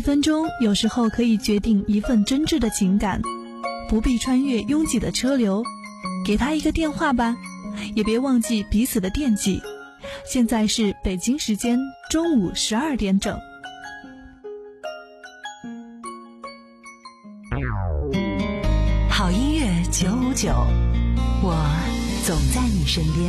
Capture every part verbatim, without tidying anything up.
分钟有时候可以决定一份真挚的情感，不必穿越拥挤的车流，给他一个电话吧，也别忘记彼此的惦记。现在是北京时间中午十二点整。 好音乐九五九，我总在你身边。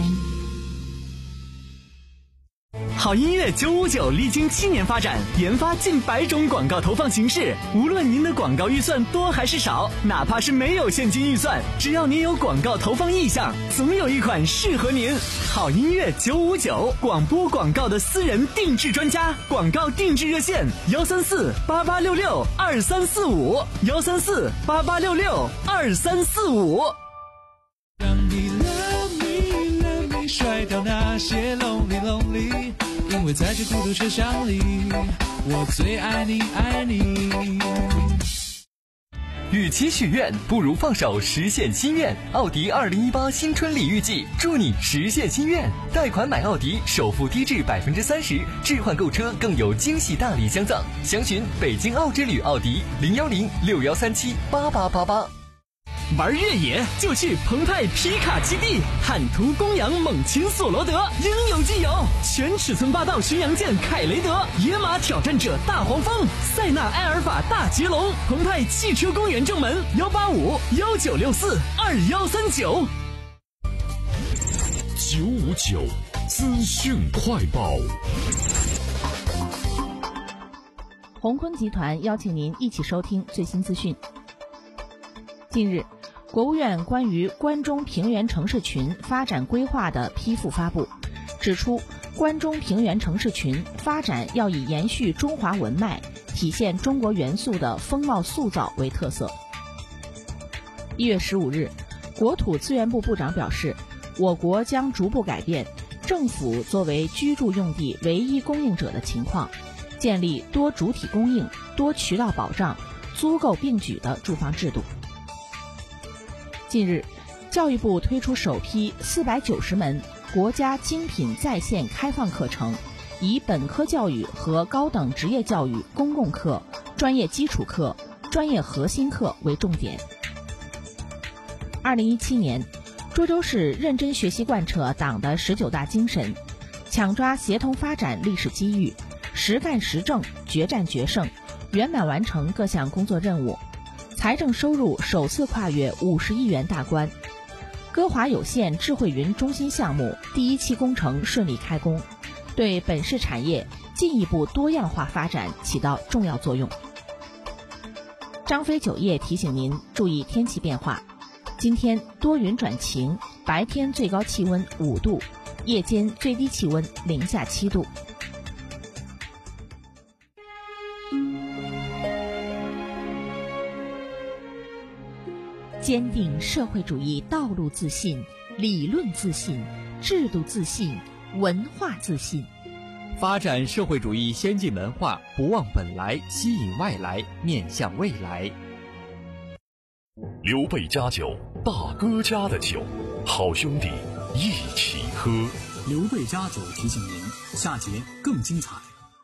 好音乐九五九历经七年发展，研发近百种广告投放形式。无论您的广告预算多还是少，哪怕是没有现金预算，只要您有广告投放意向，总有一款适合您。好音乐九五九，广播广告的私人定制专家，广告定制热线幺三四八八六六二三四五幺三四八八六六二三四五。 让你 love me love me 甩掉那些 lonely lonely， 因为在这孤独车厢里，我最爱你爱你。 与其许愿，不如放手实现心愿。奥迪二零一八新春礼遇季，祝你实现心愿。贷款买奥迪，首付低至百分之三十，置换购车更有惊喜大礼相赠。详询北京奥之旅奥迪零幺零六幺三七八八八八。 玩越野就去澎湃皮卡基地，汉图公羊猛禽索罗德应有尽有，全尺寸霸道巡洋舰凯雷德，野马挑战者大黄蜂，塞纳埃尔法大捷龙。澎湃汽车公园正门幺八五幺九六四二幺三九。 九五九资讯快报。 宏坤集团邀请您一起收听最新资讯。近日，国务院关于关中平原城市群发展规划的批复发布，指出关中平原城市群发展要以延续中华文脉、体现中国元素的风貌塑造为特色。一月十五日，国土资源部部长表示，我国将逐步改变政府作为居住用地唯一供应者的情况，建立多主体供应、多渠道保障、租购并举的住房制度。近日，教育部推出首批四百九十门国家精品在线开放课程，以本科教育和高等职业教育公共课、专业基础课、专业核心课为重点。二零一七年，涿州市认真学习贯彻党的十九大精神，抢抓协同发展历史机遇，实干实政，决战决胜，圆满完成各项工作任务。财政收入首次跨越五十亿元大关，歌华有线智慧云中心项目第一期工程顺利开工，对本市产业进一步多样化发展起到重要作用。张飞酒业提醒您注意天气变化，今天多云转晴，白天最高气温五度，夜间最低气温零下七度。坚定社会主义道路自信，理论自信，制度自信，文化自信。 发展社会主义先进文化，不忘本来，吸引外来，面向未来。 刘备家酒，大哥家的酒，好兄弟一起喝。 刘备家酒提醒您，下节更精彩。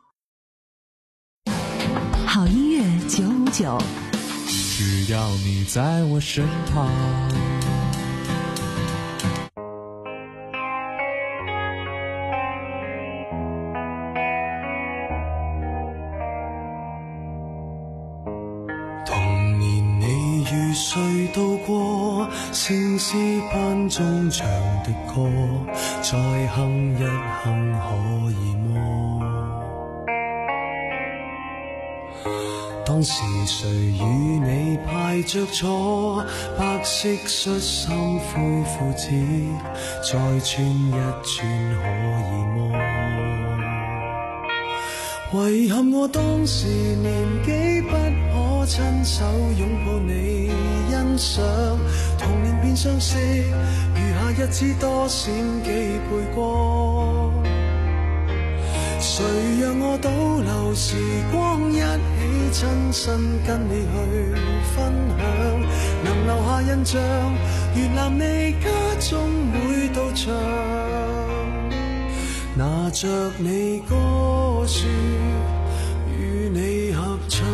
好音乐九五九， 只要你在我身旁。 童年你與誰度過？聖詩班中唱的歌，再哼一哼可以麼？當時誰與你排着坐，白色恤衫灰褲子，再穿一穿可以麼？遺憾我當時年紀不可親手擁抱你欣賞，童年變相識，餘下日子多閃幾倍光。誰讓我倒流時光，一起親身跟你去分享，能留下印象，沿覽你家中每道牆，拿着你歌書與你合唱。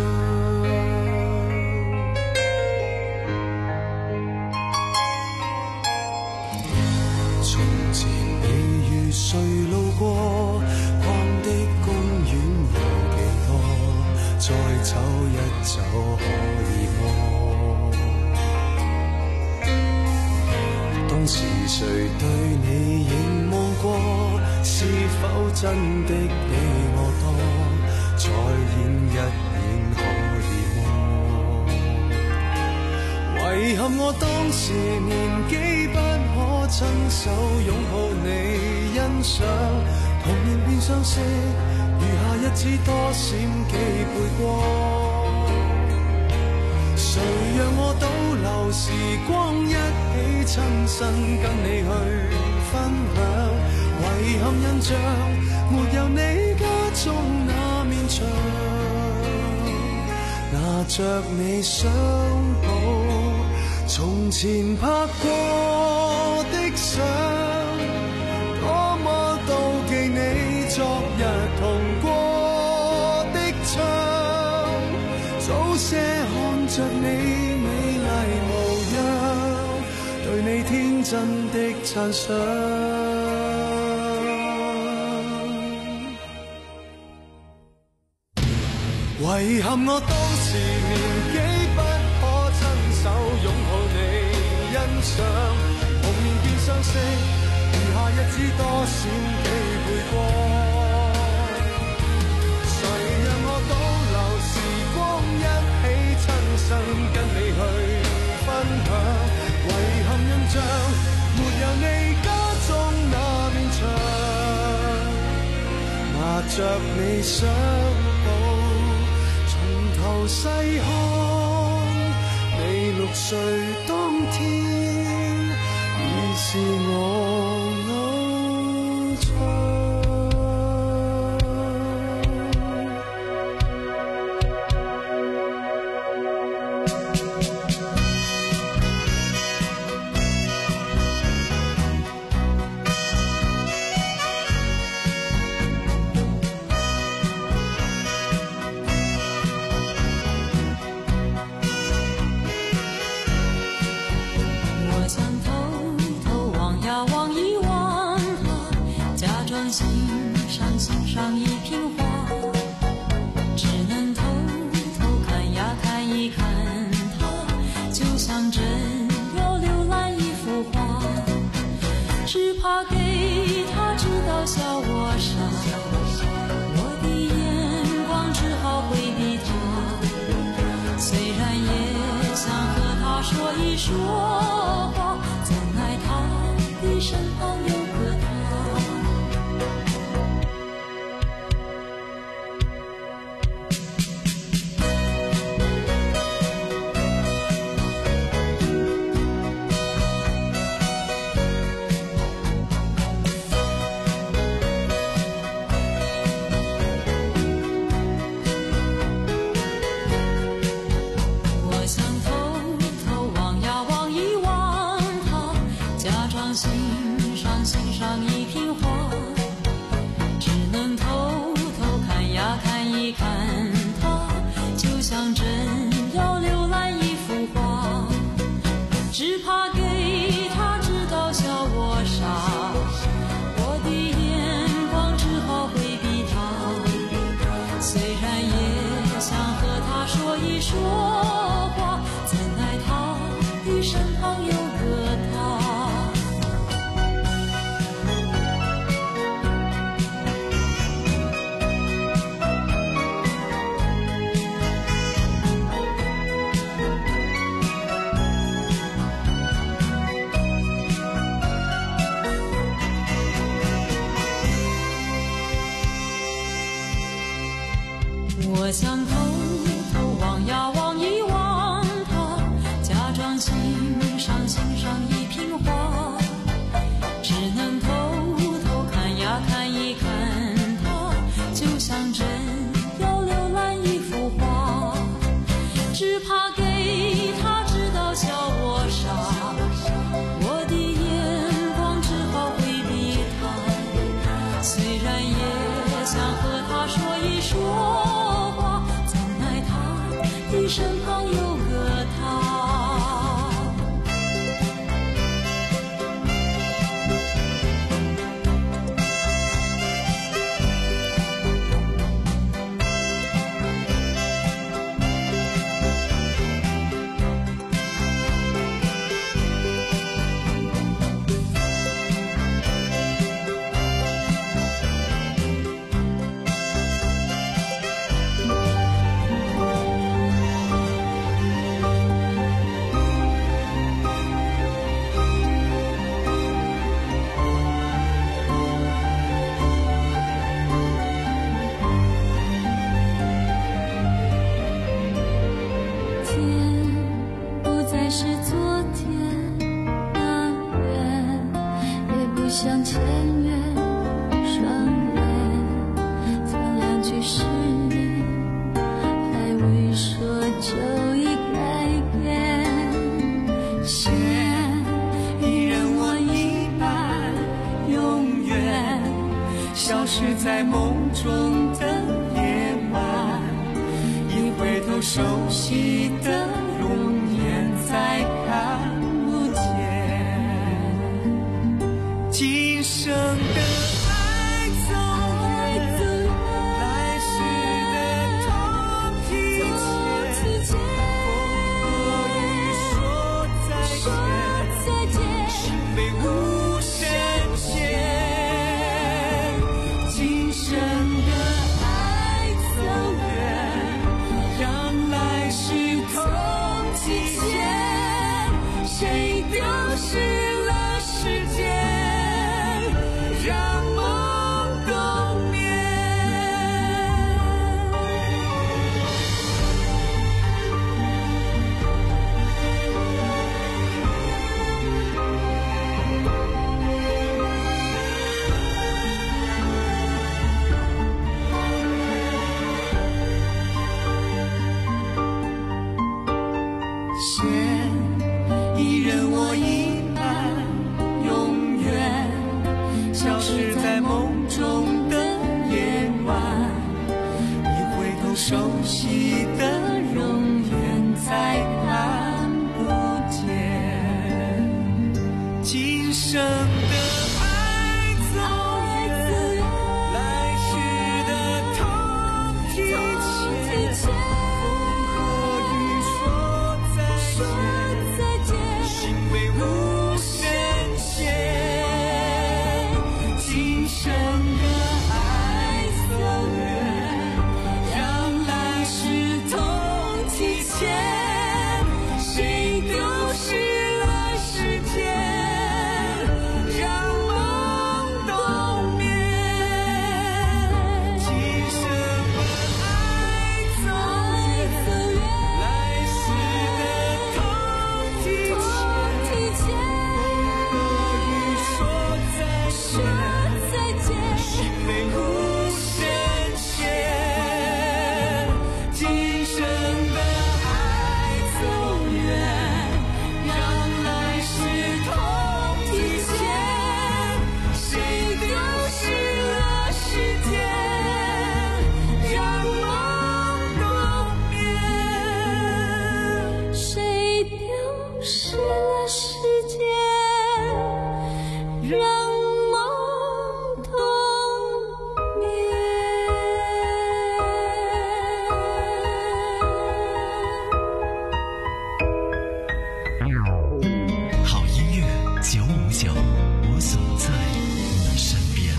走一走可以麼？當時誰對你凝望過？是否真的比我多？再演一演可以麼？遺憾我當時年紀不可親手擁抱你欣賞，童年變相識，餘下日子多閃幾倍光。誰讓我倒流時光，一起親身跟你去分享？遺憾印象沒有你家中那面牆，拿着你相簿，從前拍過的相，多麼妒忌你昨日同過的窗，早些看着你美麗模樣，對你天真的讚賞。遺憾我當時年紀不可親手擁抱你欣賞，童年變相識，餘下日子多閃幾倍光。誰讓我倒流時光，一起親身跟你去分享？遺憾印象沒有你家中那面牆，拿着你相簿，頭細看你六歲當天，已是我偶像。 我想偷偷望呀望一望他，假装欣赏欣赏一瓶花，只能偷偷看呀看一看他，就像真要浏览一幅画，只怕给他知道笑我傻，我的眼光只好回避他，虽然也想和他说一说，身旁有个他。 想前缘双眼，怎样去试炼，还未说就已改变。线一人我一半，永远消失在梦中的夜晚，一回头熟悉的容颜再看不见，今生的爱走远，来世的痛提前，风和雨说再见，心被无声牵，今生的爱走远，让来世痛提前，谁丢失了时间，让梦冬眠。线一人我一半，永远消失在梦中的夜晚，一回头熟悉的容颜再看不见，今生的爱走远，来世的痛提前，风和雨说再见，心被无声牵，今生的爱走远，让来世痛提前，谁丢失了时间，让梦冬眠，今生的爱走远，来世的痛提前，风和雨说再见，心被无声牵，今生的爱走远，让来世痛提前，谁丢失了时间，让梦冬眠，谁丢失了时间，让梦冬眠。 好音乐九五九，我总在你身边。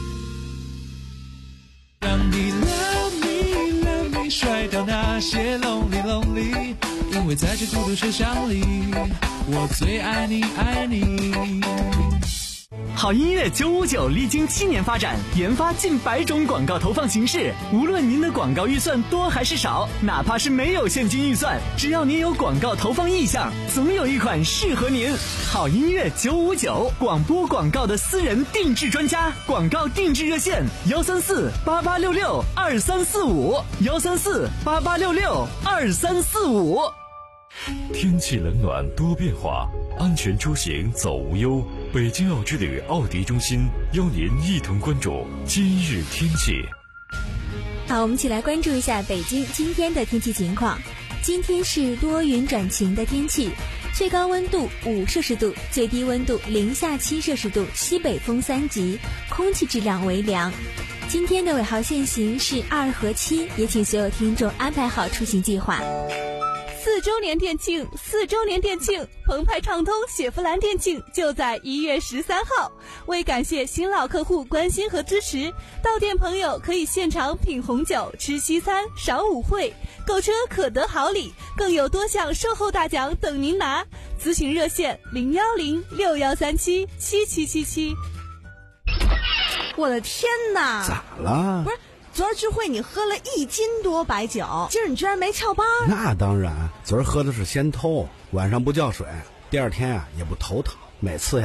让你 love me love me 甩掉那些 lonely lonely， 因为在这孤独车厢里，我最爱你爱你。 好音乐九五九历经七年发展，研发近百种广告投放形式。无论您的广告预算多还是少，哪怕是没有现金预算，只要您有广告投放意向，总有一款适合您。好音乐九五九，广播广告的私人定制专家，广告定制热线幺三四八八六六二三四五幺三四八八六六二三四五。 天气冷暖多变化，安全出行走无忧。北京奥之旅奥迪中心邀您一同关注今日天气。 好，我们一起来关注一下北京今天的天气情况。今天是多云转晴的天气，最高温度五摄氏度，最低温度零下七摄氏度，西北风三级，空气质量为良。今天的尾号限行是二和七，也请所有听众安排好出行计划。 四周年店庆，四周年店庆，澎湃畅通雪佛兰店庆就在一月十三号。为感谢新老客户关心和支持，到店朋友可以现场品红酒、吃西餐、赏舞会，购车可得好礼，更有多项售后大奖等您拿。咨询热线零幺零六幺三七七七七七。 我的天哪！ 咋了？ 不是。昨儿聚会你喝了一斤多白酒，今儿你居然没翘班？ 那当然，昨儿喝的是仙偷，晚上不叫水，第二天呀、啊、也不头疼。每次呀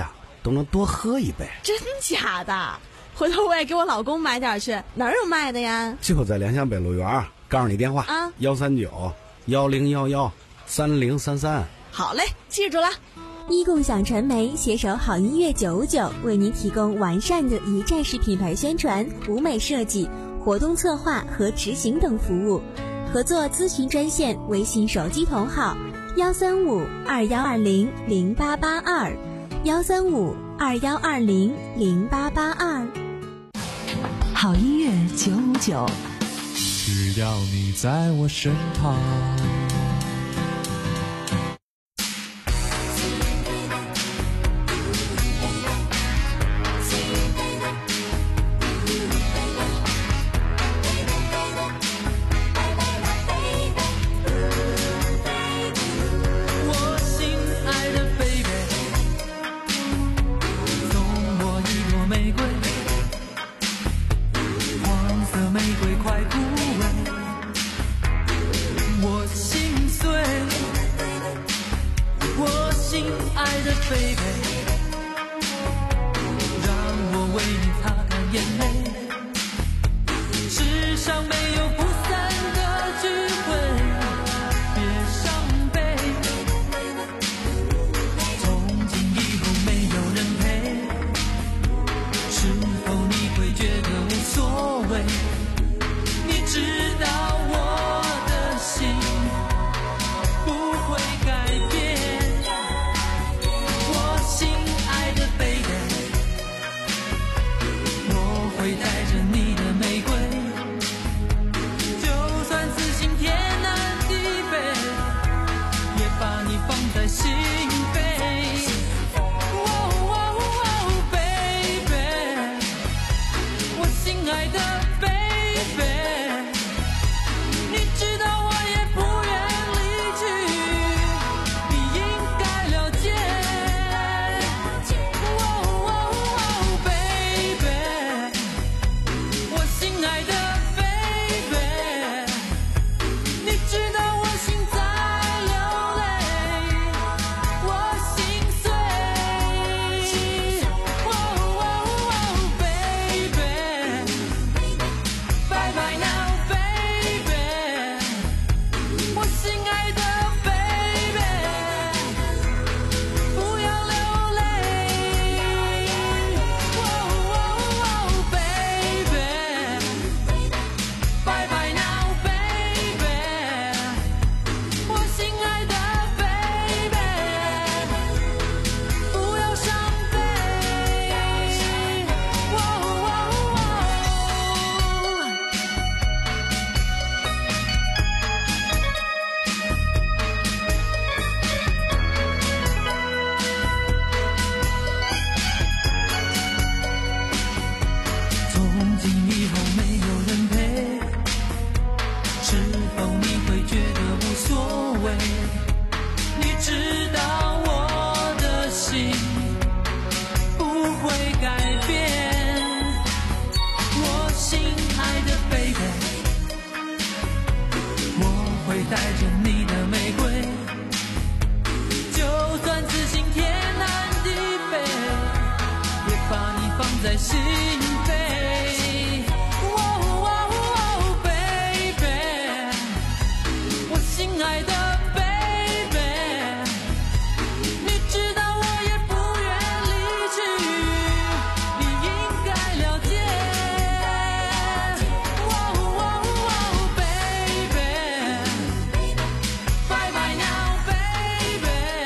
都能多喝一杯。 真假的？回头我也给我老公买点去。哪儿有卖的呀？ 就在良乡北路园，告诉你电话啊， 幺三九幺零幺幺三零三三。 好嘞，记住了。 一共享传媒携手好音乐九五九，为您提供完善的一站式品牌宣传、舞美设计、活动策划和执行等服务。合作咨询专线：微信手机同号幺三五二幺二零零八八二，幺三五二幺二零零八八二。 好音乐九五九， 只要你在我身旁。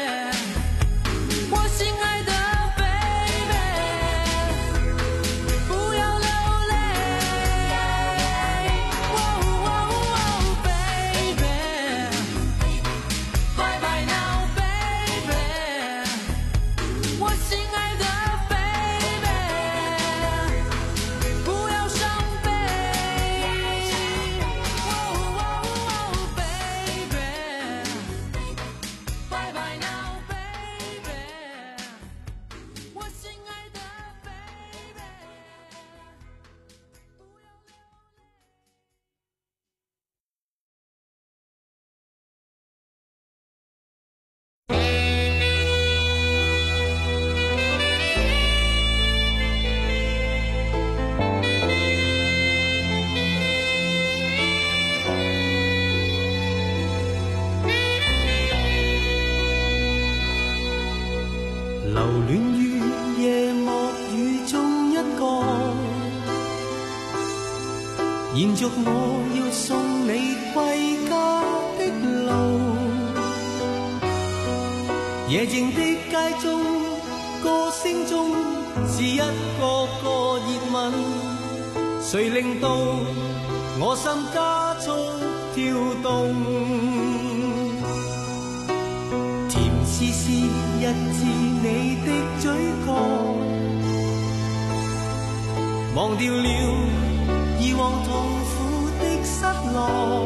不戀於夜幕雨中一個，延續我要送你歸家的路。夜靜的街中，歌聲中是一個個熱吻，誰令到我心加速跳動？甜絲絲一至你的嘴角，忘掉了以往痛苦的失落。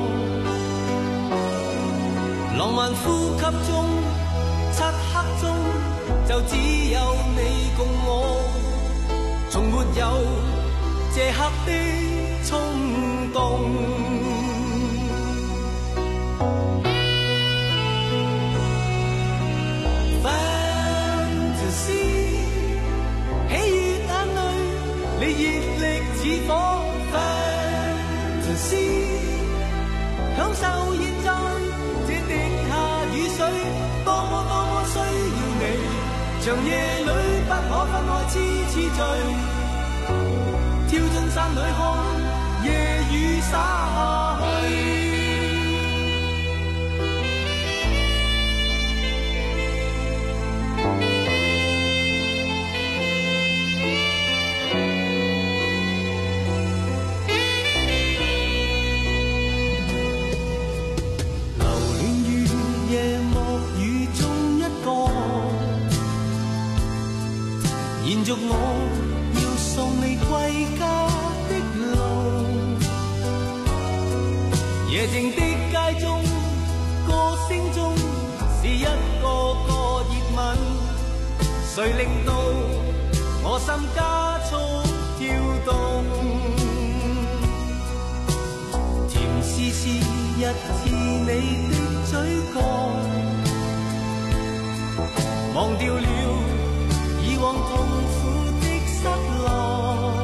浪漫呼吸中，漆黑中就只有你共我，從沒有這刻的衝動。Fantasy， 喜與眼淚，你熱力似火。Fantasy， 享受現在這滴下雨水，多麼多麼需要你，長夜裏不可分開，痴痴醉，跳進山裏看夜雨灑下去。延續我要送你歸家的路，夜靜的街中，歌聲中是一個個熱吻，誰令到我心加速跳動？甜絲絲一次你的嘴角，忘掉了以往痛苦的失落，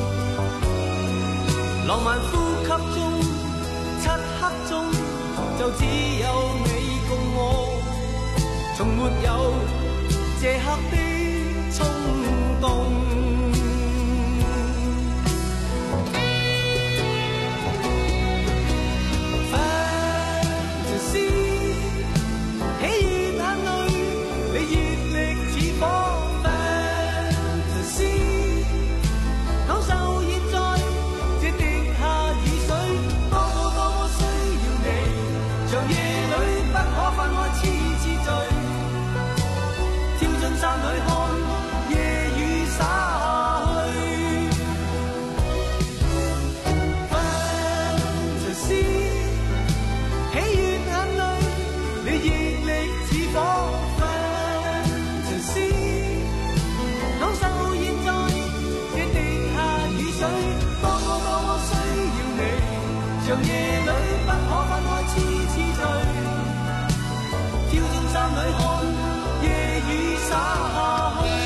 浪漫呼吸中，漆黑中就只有你共我，從沒有這刻的衝動。Fantasy， 喜與眼淚，你熱力似火。山裏看夜雨灑下去。Fantasy， 喜與眼淚，你熱力似火。Fantasy， 享受現在這滴下雨水，多麼多麼需要你，長夜裏不可分開，痴痴醉，跳進山裏看夜雨灑下去。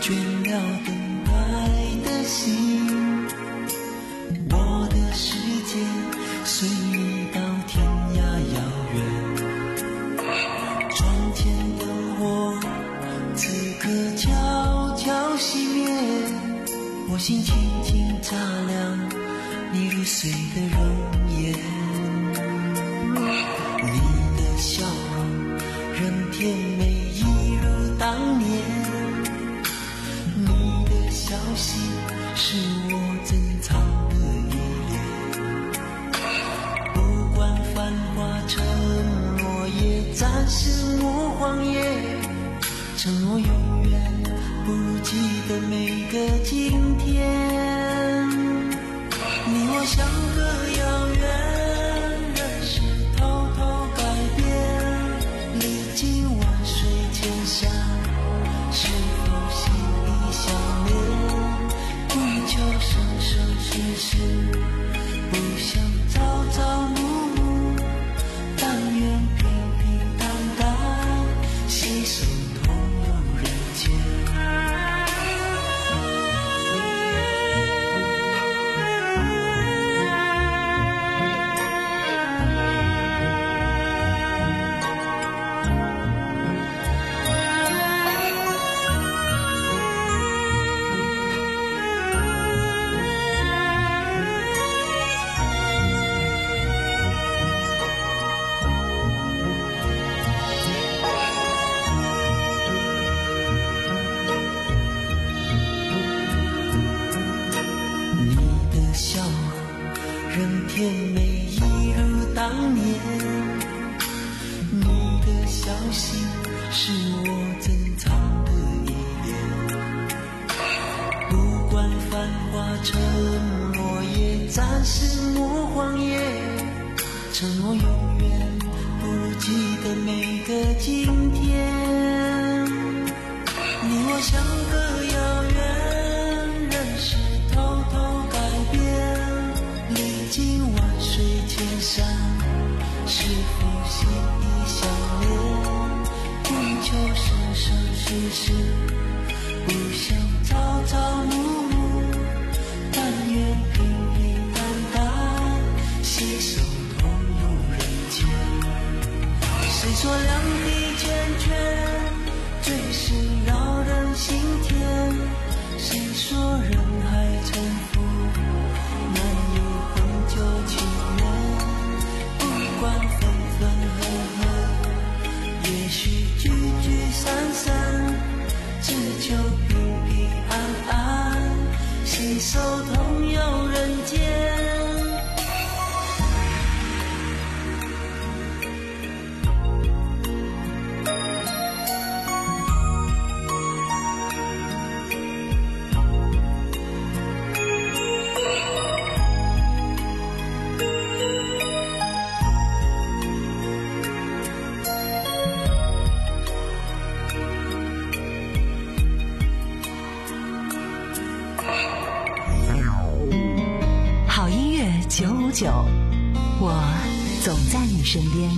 倦了等待的心，我的世界随你到天涯遥远，窗前灯火此刻悄悄熄灭，我心轻轻擦亮你入睡的容颜，你的笑容仍甜美一如当年，你的消息是我珍藏的依恋，不管繁华沉默也暂时莫谎言，承诺永远不如记得每个今天，你我相隔遥远，人事偷偷改变，历经万水千山，是否心已相连，不求生生世世，不想朝朝暮暮，但愿平平淡淡，携手同游人间。仍甜美一如当年，你的消息是我珍藏的依恋，不管繁华沉默也暂时莫谎言，承诺永远不如记得每个今天，你我相隔遥远，人事偷偷改变，历经万水千山，是否心已相连，不求生生世世，不想朝朝暮暮，但愿平平淡淡，携手同游人间。谁说两地缱绻最是扰人心田，谁说人海沉浮难有恒久情缘，不管分分合合，也许聚聚散散，只求平平安安，携手同游人间。 九五九，我总在你身边。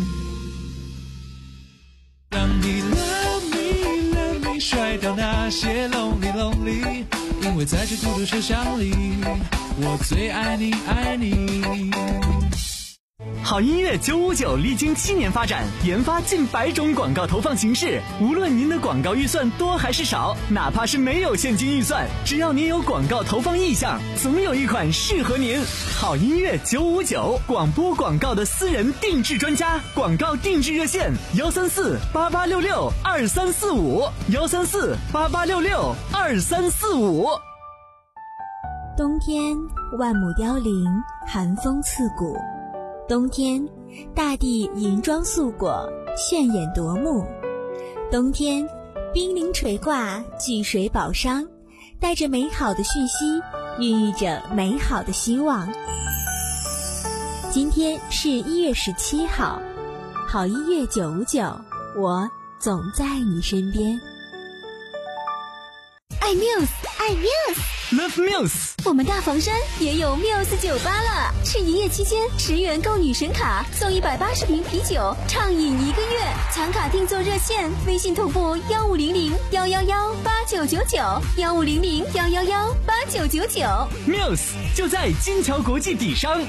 让你 love me love me 甩掉那些 lonely lonely， 因为在这孤独车厢里，我最爱你爱你。 好音乐九五九历经七年发展，研发近百种广告投放形式。无论您的广告预算多还是少，哪怕是没有现金预算，只要您有广告投放意向，总有一款适合您。好音乐九五九，广播广告的私人定制专家，广告定制热线：幺三四八八六六二三四五，幺三四八八六六二三四五。 冬天，万亩凋零，寒风刺骨。冬天，大地银装素裹，炫眼夺目。冬天，冰凌垂挂，聚水宝商，带着美好的讯息，孕育着美好的希望。今天是一月十七号，好音乐九五九，我总在你身边。 哎爱 Muse， 爱 Muse，Love Muse。 我们大房山也有 Muse 酒吧了，是营业期间十元购女神卡送一百八十瓶啤酒，畅饮一个月。抢卡订座热线：微信同步幺五零零幺幺幺八九九九，幺五零零幺幺幺八九九九。 Muse 就在金桥国际底商。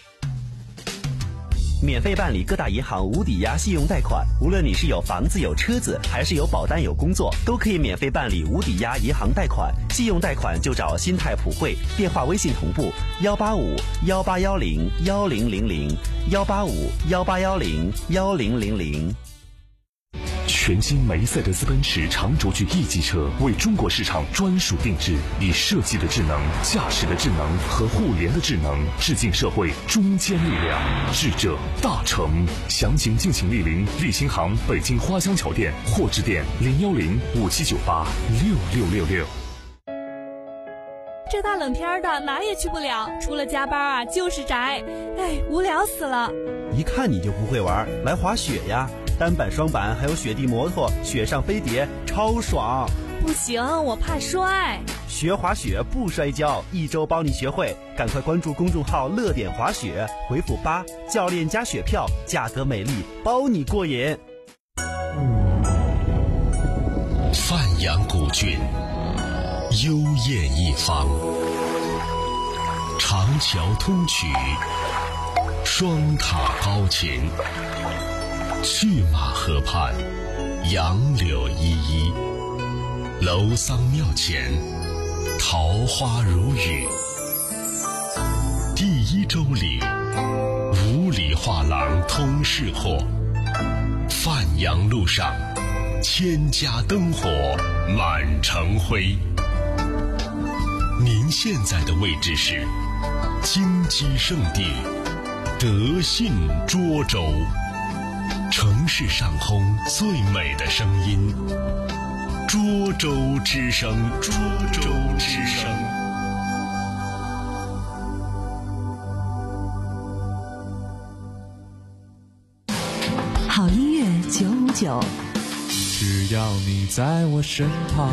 免费办理各大银行无抵押信用贷款，无论你是有房子有车子，还是有保单有工作，都可以免费办理无抵押银行贷款。信用贷款就找新泰普惠，电话微信同步幺八五幺八幺零幺零零零幺八五幺八幺零幺零零零。 全新梅赛德斯奔驰长轴距 E 级车为中国市场专属定制，以设计的智能、驾驶的智能和互联的智能，致敬社会中坚力量，智者大成。详情敬请莅临立新行北京花乡桥店或致电零幺零五七九八六六六六。 这大冷天的哪也去不了，除了加班啊就是宅，哎，无聊死了。 一看你就不会玩，来滑雪呀！单板、双板，还有雪地摩托、雪上飞碟，超爽！ 不行，我怕摔。 学滑雪不摔跤，一周帮你学会。赶快关注公众号“乐点滑雪”，回复八，教练加雪票，价格美丽，包你过瘾。 范阳古郡，幽艳一方，长桥通衢，双塔高秦。去马河畔，杨柳依依，楼桑庙前，桃花如雨。第一周里，五里画廊通市货，范阳路上，千家灯火满城辉。您现在的位置是金鸡圣地德信涿州。城市上空最美的声音，涿州之声，涿州之声。 好音乐九五九， 只要你在我身旁。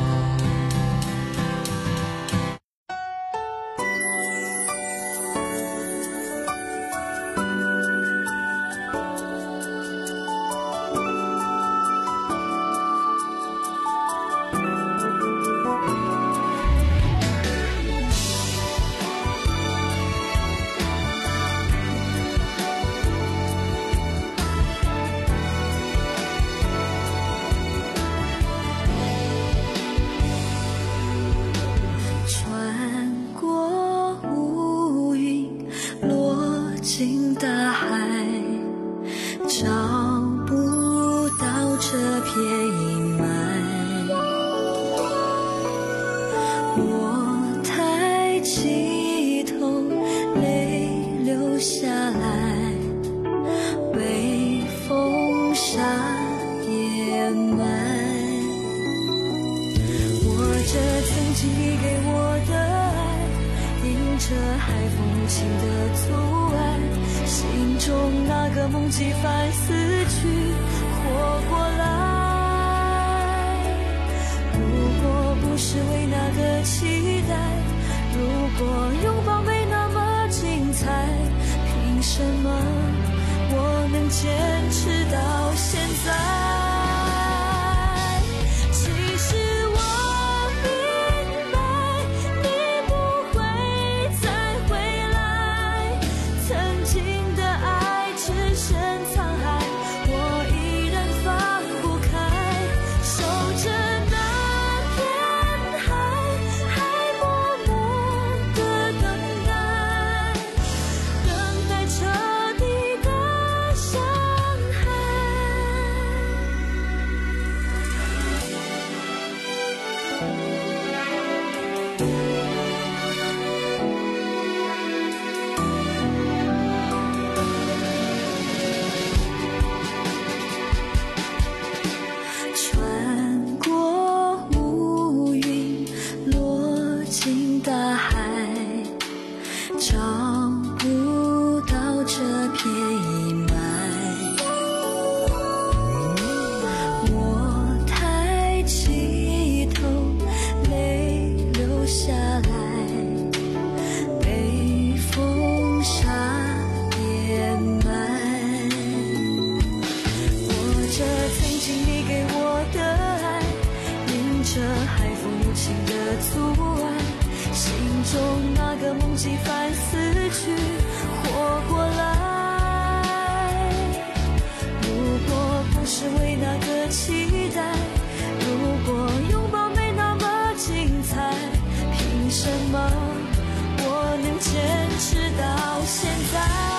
曾经的爱只剩沧海，我依然放不开。 的阻碍，心中那个梦几番死去活过来。如果不是为那个期待，如果拥抱没那么精彩，凭什么我能坚持到现在？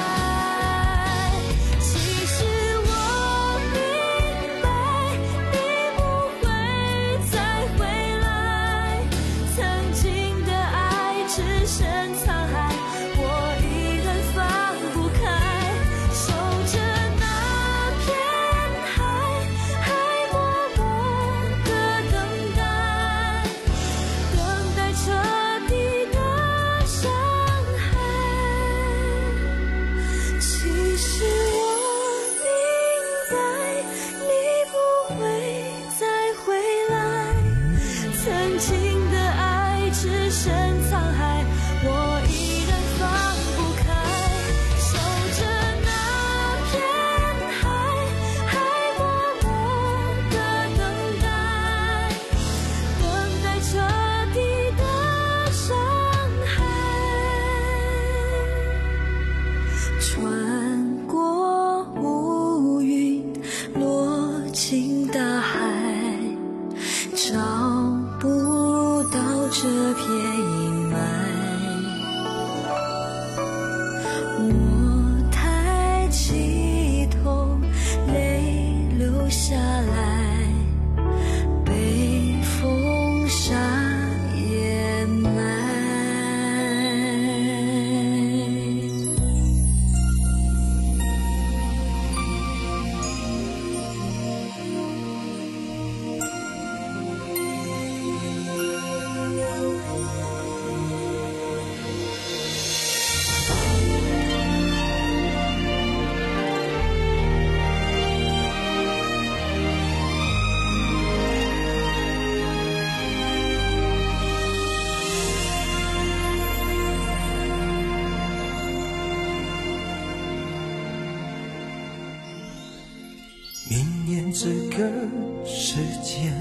这个时间，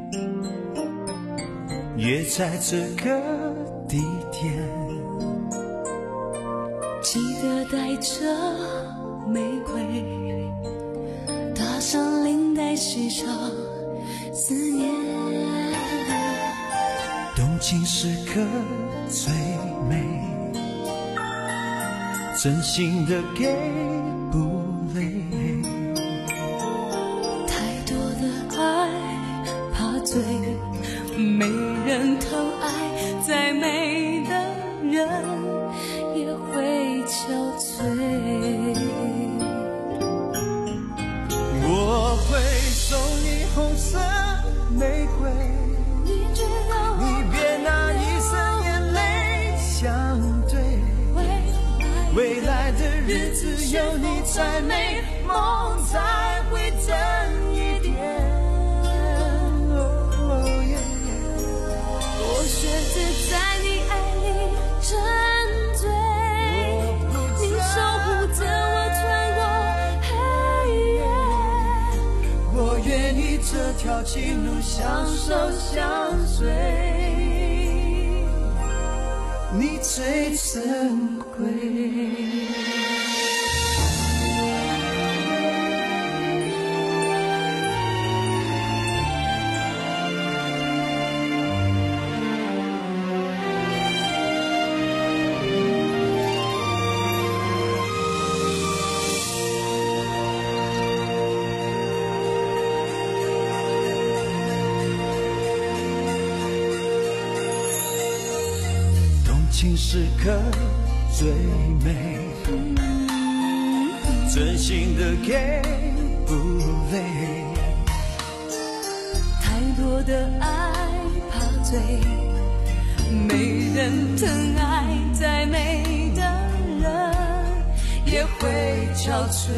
约在这个地点， 记得带着玫瑰，搭上领带，系上思念。 动情时刻最美，真心的给不累。 醉，没人疼爱，再美的人也会憔悴。 我会送你红色玫瑰， 你知道你别拿一生眼泪相对，未来的日子有你才美，梦才会真一点。 我选择在你爱里沉醉，你守护着我穿过黑夜。 我愿意这条情路相守相随，你最珍贵。情时刻最美，真心的给不累， 太多的爱怕醉，没人疼爱，再美的人也会憔悴。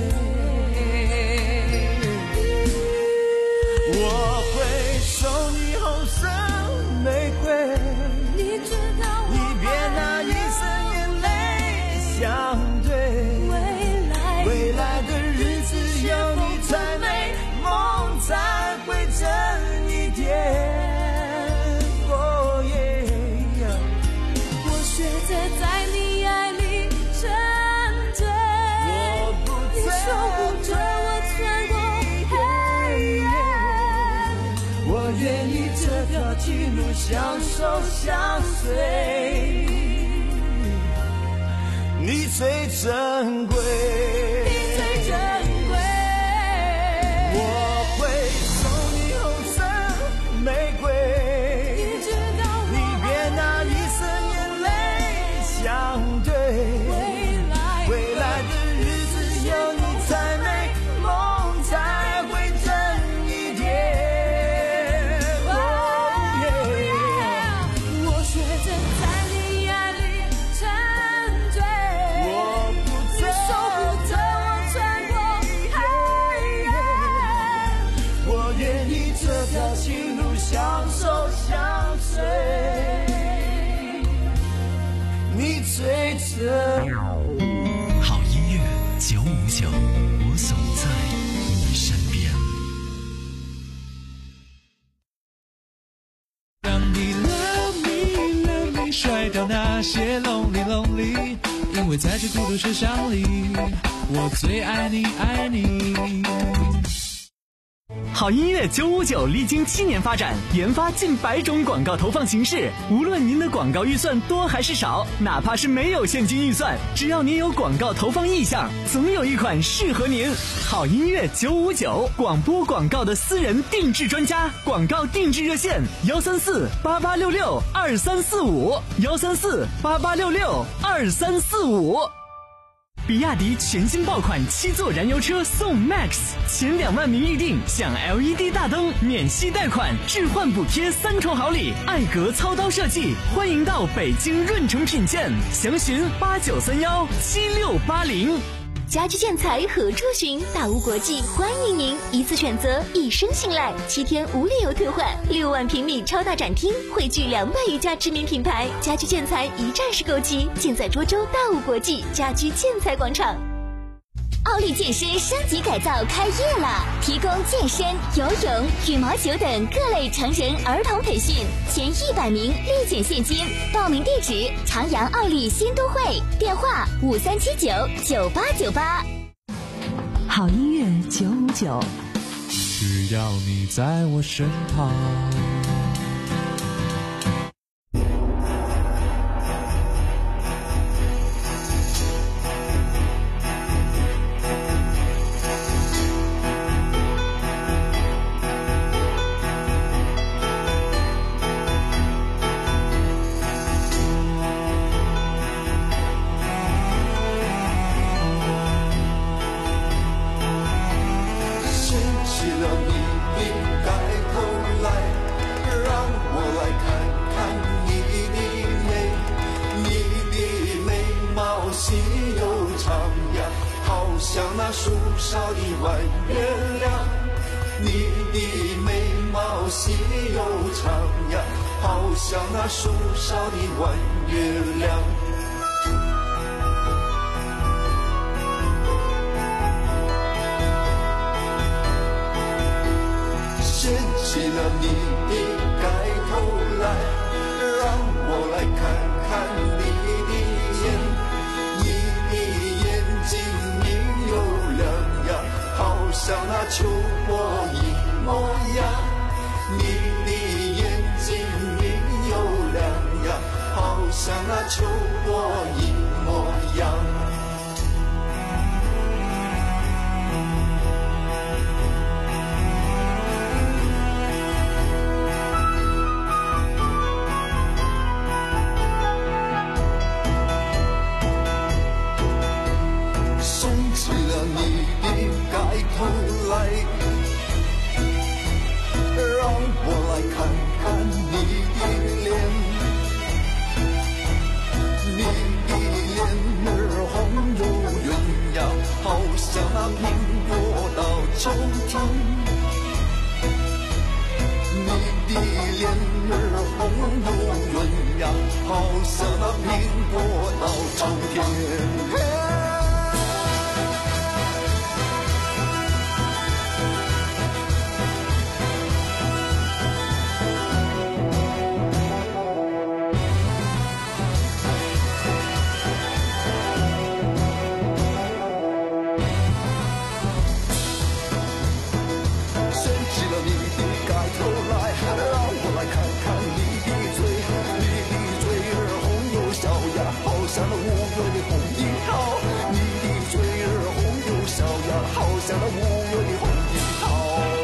我会送你红色玫瑰， 你知道我你别拿一生眼泪相对， 未来未来的日子有你才美，梦才会真一点。哦手相随，你最珍贵，你最珍贵。我会送你红色玫瑰，你知道你别拿一生眼泪相对，未来未来的日子有你才美，梦才会真一点。我学着在你爱里沉醉，我不你守护着我穿过黑夜，我愿意这条情路相守相随，你最珍好音乐九五九，我总在你身边。 让你 love me love me 甩掉那些 lonely lonely， 因为在这孤独车厢里，我最爱你爱你。 好音乐九五九历经七年发展，研发近百种广告投放形式。无论您的广告预算多还是少，哪怕是没有现金预算，只要您有广告投放意向，总有一款适合您。好音乐九五九，广播广告的私人定制专家，广告定制热线：幺三四八八六六二三四五，幺三四八八六六二三四五。比亚迪全新爆款七座燃油车送 Max， 前两万名预定享 L E D 大灯、免息贷款、置换补贴三重好礼，艾格操刀设计，欢迎到北京润城品鉴，详询八九三幺七六八零。 家居建材何处寻？大屋国际欢迎您，一次选择，一生信赖，七天无理由退换，六万平米超大展厅，汇聚两百余家知名品牌，家居建材一站式购齐，尽在涿州大屋国际家居建材广场。奥利健身升级改造开业了，提供健身、游泳、羽毛球等各类成人儿童培训，前一百名立减现金。报名地址：长阳奥利新都会，电话五三七九九八九八。 好音乐九五九， 只要你在我身旁。 像那树梢的弯月亮，你的眉毛细又长呀，好像那树梢的弯月亮。掀起了你的盖头来，让我来看看你的眼，你的眼睛明又亮呀，好像那秋波一模样。你的眼睛明又亮呀，好像那秋波一模样。让我来看看你的脸，你的脸儿红又圆呀，好像那苹果到秋天。你的脸儿红又圆呀，好像那苹果到秋天。 像那五月的红樱桃，你的嘴儿红又烧呀，好像那五月的红樱桃。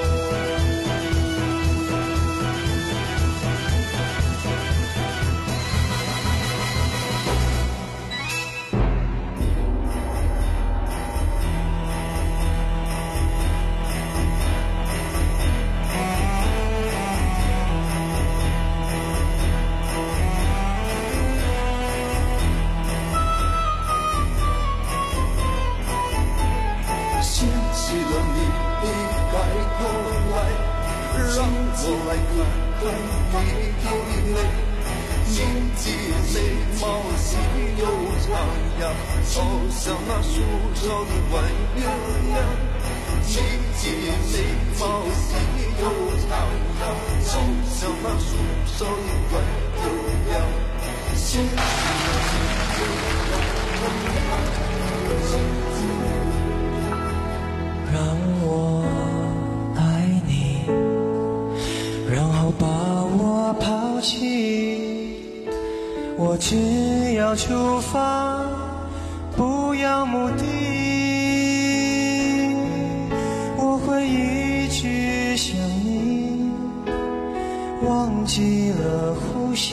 我来看看你的泪，你的眉毛细又长呀，好像那树梢的弯月亮。你的眉毛细又长呀，好像那树梢的弯月亮。谢谢让我爱你，然后把我抛弃，我只要出发，不要目的，我会一直想你，忘记了呼吸，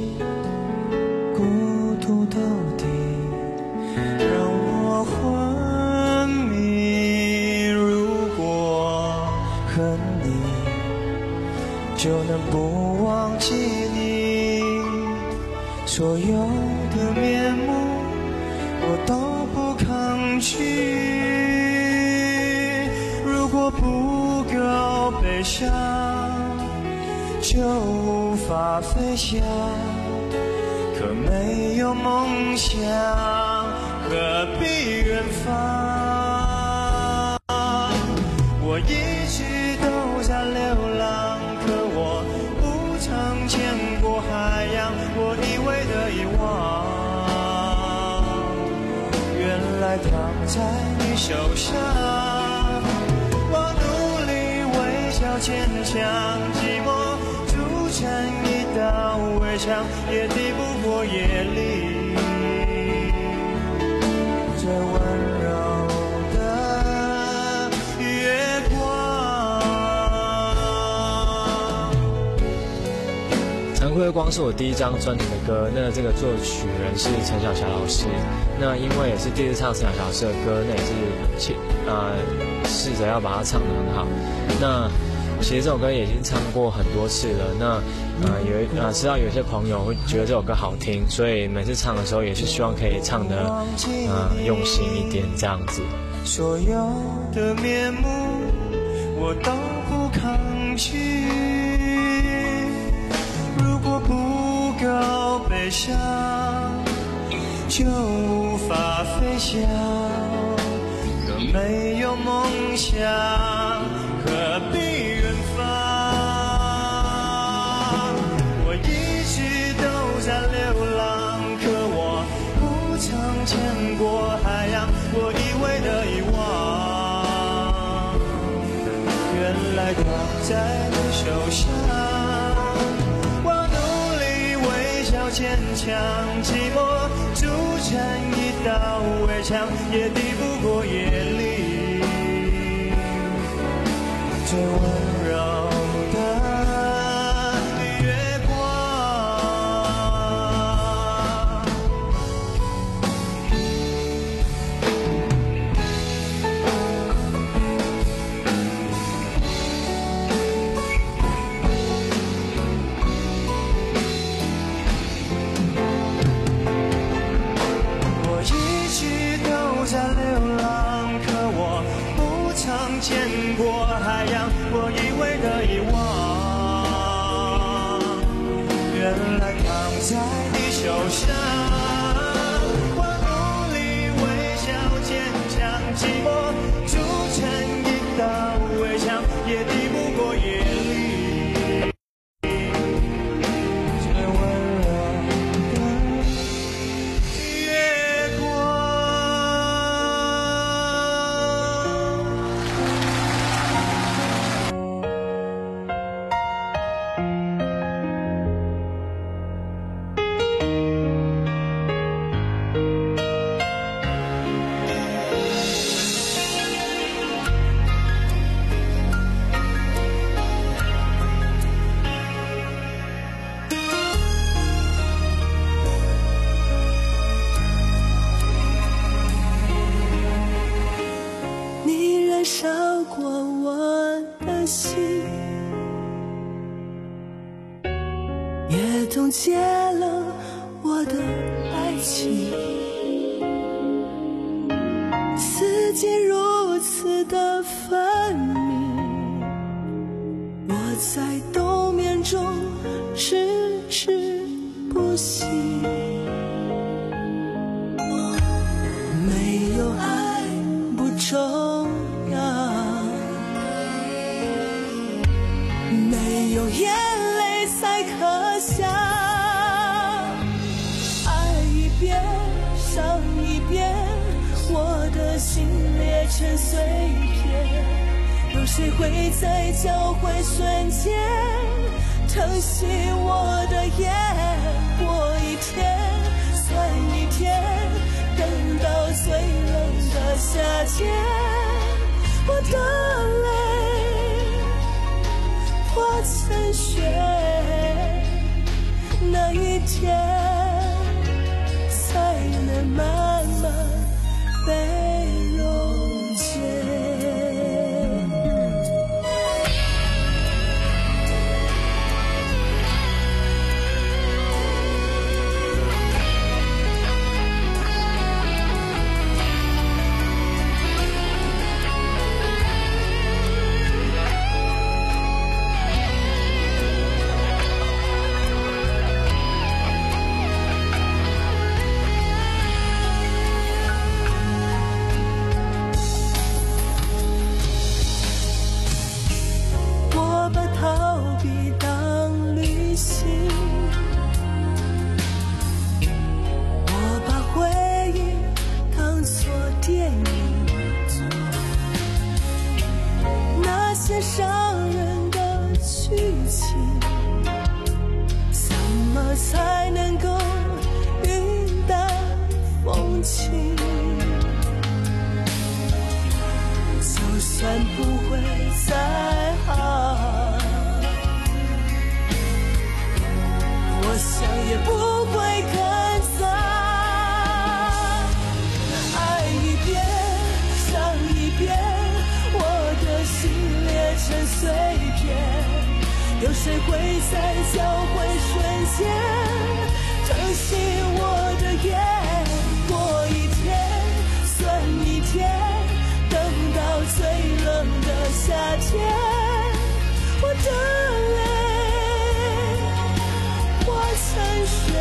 孤独到底，让我昏迷。如果恨你，就能不忘记你，所有的面目我都不抗拒。如果不够悲伤，就无法飞翔。可没有梦想，何必远方？我一直都在流浪，可我不曾见过海洋，我以为的遗忘，原来躺在你手上。我努力微笑坚强，寂寞筑成一道围墙，也抵不过夜里最温柔的月光。 残酷的光是我第一张专辑的歌，那这个作曲人是陈小霞老师，那因为也是第一次唱陈小霞老师的歌，那也是呃试着要把它唱得很好。那其实这首歌也已经唱过很多次了，那呃有呃知道有些朋友会觉得这首歌好听，所以每次唱的时候也是希望可以唱得呃用心一点这样子。 所有的面目我都不抗拒，如果不够悲伤，就无法飞翔。可没有梦想，何必远方？我一直都在流浪，可我不曾见过海洋，我以为的遗忘，原来躺在你手上。我努力微笑坚强，寂寞筑成一道围墙，也抵不过夜里最温柔的月光。我一直都在流浪，可我不曾见过海洋，我以为的遗忘，原来躺在你手上。我努力微笑坚强，寂寞筑成一道围墙，也抵不过夜里最温柔的月光。 冻结了我的爱情。四季如此的分明，我在冬眠中迟迟不醒。没有爱不重要，没有眼泪才可笑。爱一遍伤一遍，我的心裂成碎片，有谁会在交汇瞬间疼惜我的眼？过一天算一天，等到最冷的夏天，我的泪化成雪，那一天才能慢慢被溶解。伤人的剧情，怎么才能够云淡风轻？就算不会再好，我想也不会更糟。爱一遍伤一遍，我的心裂成碎片，有谁会在交汇瞬间疼惜我的眼？过一天算一天，等到最冷的夏天，我的泪化成雪，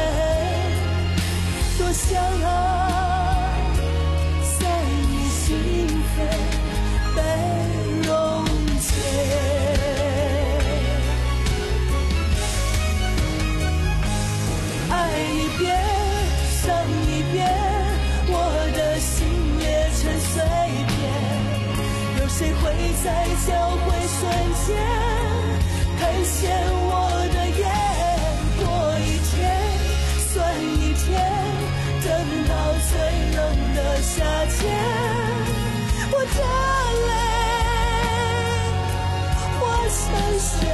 多想啊在你心扉被溶解。爱一遍伤一遍，我的心裂成碎片，有谁会在交汇瞬间看见我的眼？过一天算一天，等到最冷的夏天，我的泪化成雪，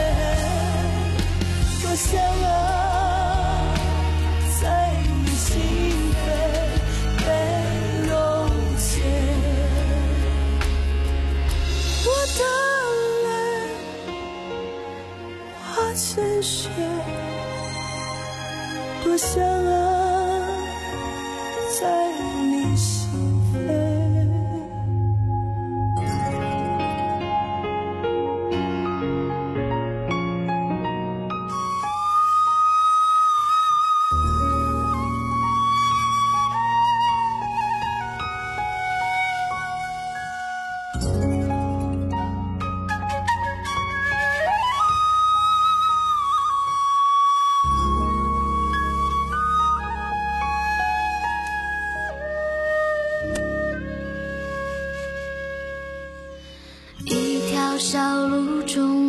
多想啊在你心扉被溶解。我的泪化成雪，多想啊在你心扉。 小路中